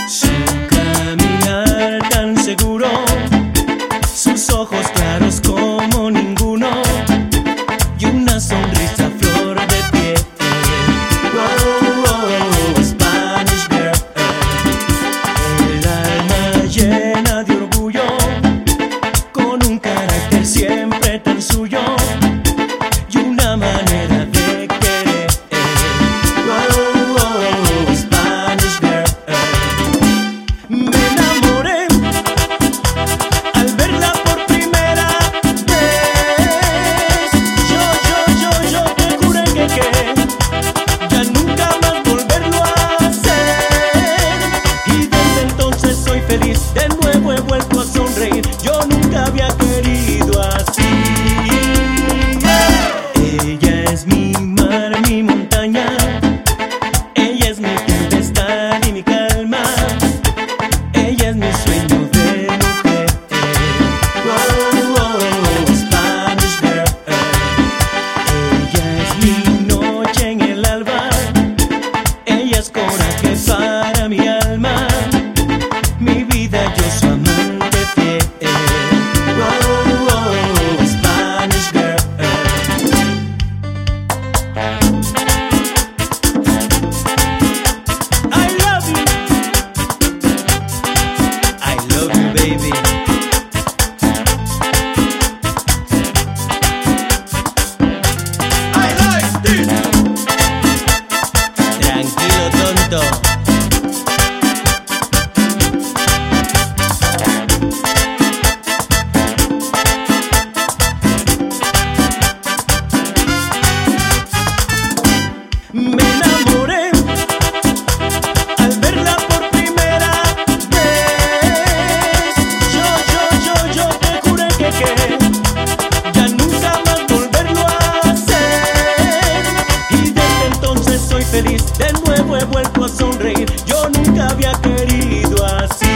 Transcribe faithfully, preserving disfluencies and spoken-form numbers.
Su caminar tan seguro, sus ojos claros como ninguno y una sonrisa flor de piel. Oh, oh, oh, Spanish girl. El alma llena de orgullo, con un carácter siempre tan suyo y una manera de querer. Oh, oh, oh, Spanish girl. Me enamoré al verla por primera vez. Yo, yo, yo, yo te juré que, que ya nunca más volverlo a hacer. Y desde entonces soy feliz, de nuevo he vuelto a sonreír. Yo nunca había querido así. Ella es mi mar, mi montaña. Ella es mi tempestad y mi calma. Ella es mi sueño de mujer. Oh, oh, oh, Spanish girl. Ella es mi noche en el alba. Ella es coraje para mi alma. Mi vida, yo su amante fiel. Oh, oh, oh, Spanish girl. I love you. I love you, baby. I like this. Tranquilo, tonto. Me enamoré al verla por primera vez. Yo, yo, yo, yo te juré que, que ya nunca más volverlo a hacer. Y desde entonces soy feliz, de nuevo he vuelto a sonreír. Yo nunca había querido así.